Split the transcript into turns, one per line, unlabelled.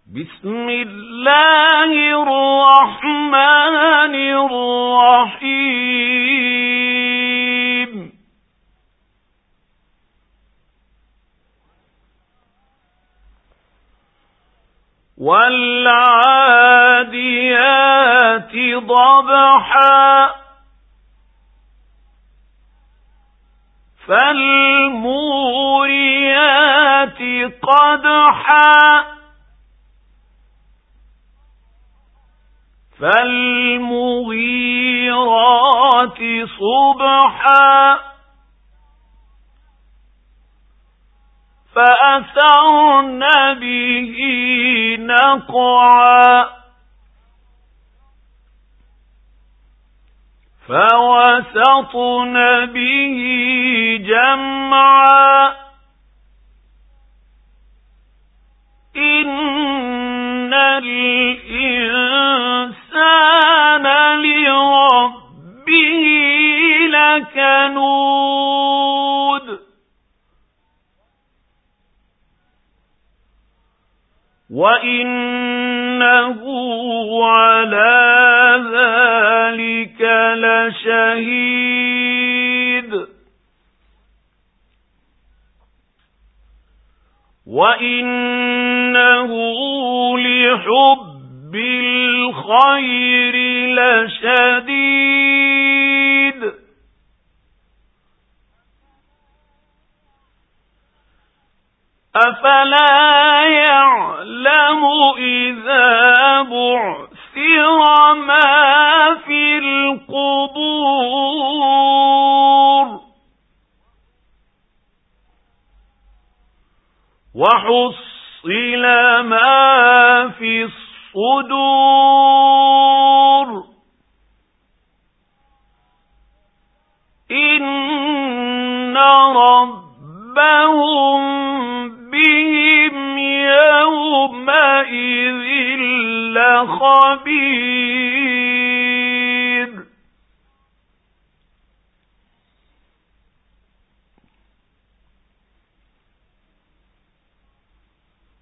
بسم الله الرحمن الرحيم والعاديات ضبحا فالموريات قدحا فالمغيرات صبحا فأثرن به نقعا فوسطن به جمعا إن الإنسان لربه لكنود وإنه على ذلك لشهيد وإنه لحب الخير لشديد أفلا يعلم إذا بعثر ما في القبور وحصل ما في الصدور إن ربهم بهم يومئذ لخبير